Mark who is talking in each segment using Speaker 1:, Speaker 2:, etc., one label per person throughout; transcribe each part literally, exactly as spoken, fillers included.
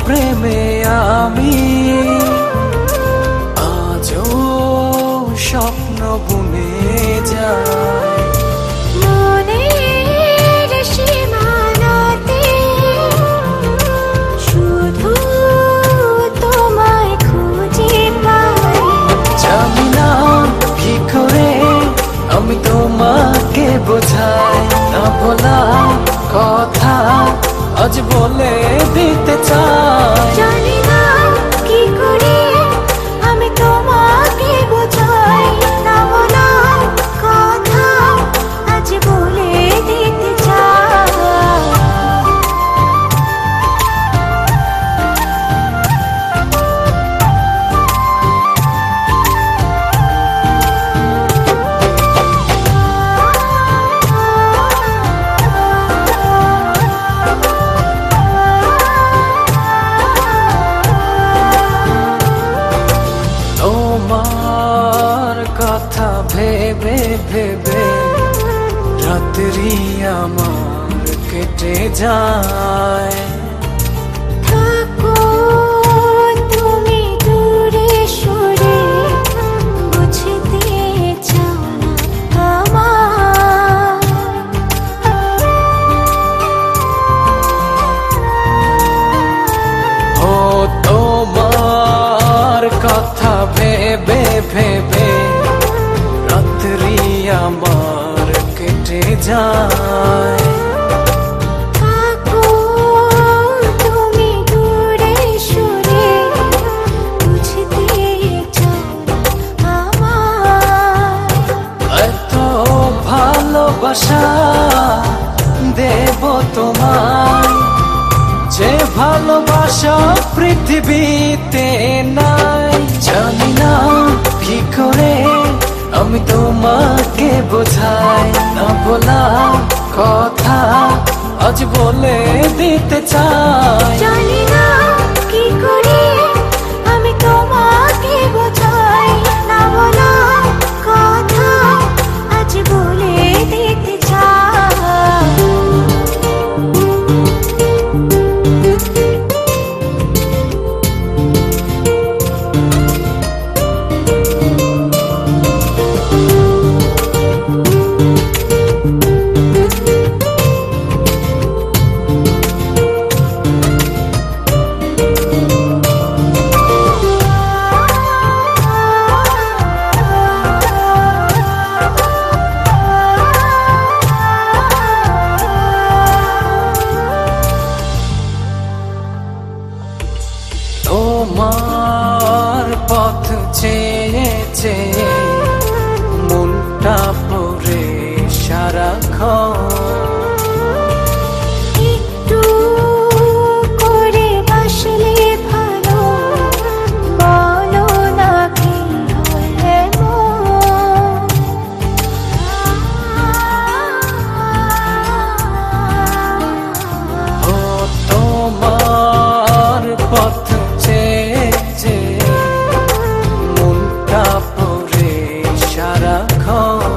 Speaker 1: প্রেমে আমি আজও স্বপ্ন বুনে যায়।
Speaker 2: মনের সীমানাতে শুধু তোমায় খুঁজে পাই।
Speaker 1: জানি না কি করে আমি তোমাকে বোঝাই, না বলা কথা আজ বলে দিতে চাই।
Speaker 2: জানি না কি করে আমি তোমাকে বোঝাই, না বলা কথা আজ বলে দিতে চাই।
Speaker 1: তোমার কথা ভেবে ভেবে রাত্রি আমার কেটে যায়।
Speaker 2: থাকো তুমি দূরে সরে, বুঝতে চাও না আমার।
Speaker 1: ও তোমার কথা ভেবে ভেবে রাত্রি আমার কেটে যায়।
Speaker 2: থাকো তুমি দূরে সরে, বুঝতে চাও না আমার।
Speaker 1: এত ভালোবাসা দেব তোমায়, যে ভালোবাসা পৃথিবীতে নাই। জানি না কি করে আমি তোমাকে বোঝাই, না বলা কথা আজ বলে দিতে চাই।
Speaker 2: জানি না কি করে আমি তোমাকে বোঝাই, না বলা কথা আজ বলে দিতে চাই।
Speaker 1: তোমার পথ চেয়ে চেয়ে মনটা পড়ে সারাক্ষণ।
Speaker 2: একটু করে বাসলে ভালো, বলো না কি হয় এমন।
Speaker 1: ও তোমার পথ চেয়ে চেয়ে মনটা পড়ে সারাক্ষণ।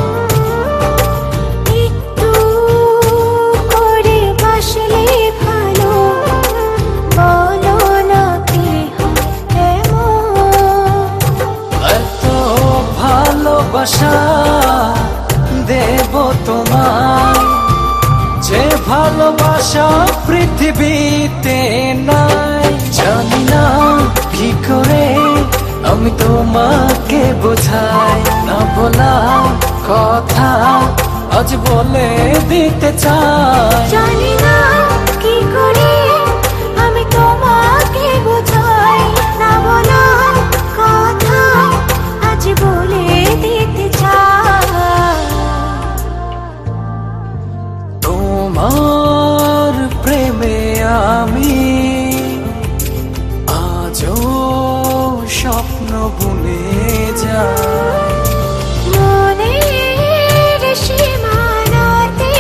Speaker 2: একটু করে বাসলে ভালো, বলো না কি হয় এমন।
Speaker 1: এত ভালোবাসা দেব তোমায়, যে ভালোবাসা পৃথিবীতে নাই। জানি না কি করে আমি তোমাকে বোঝাই, না বলা কথা আজ বলে দিতে চাই।
Speaker 2: জানি না কি করে আমি তোমাকে বোঝাই, না বলা কথা আজ বলে দিতে চাই।
Speaker 1: তোমার প্রেমে আমি আজও স্বপ্ন বুনে যায়।
Speaker 2: মনের সীমানাতে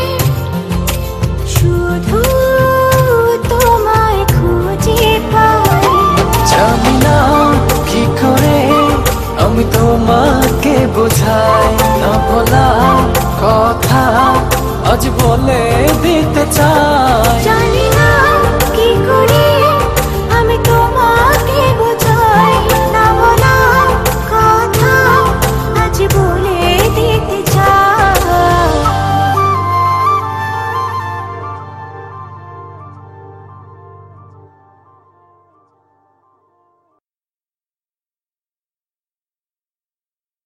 Speaker 2: শুধু তোমায় খুঁজে পাই।
Speaker 1: জানি না কি করে আমি তোমাকে বোঝাই, না বলা কথা আজ বলে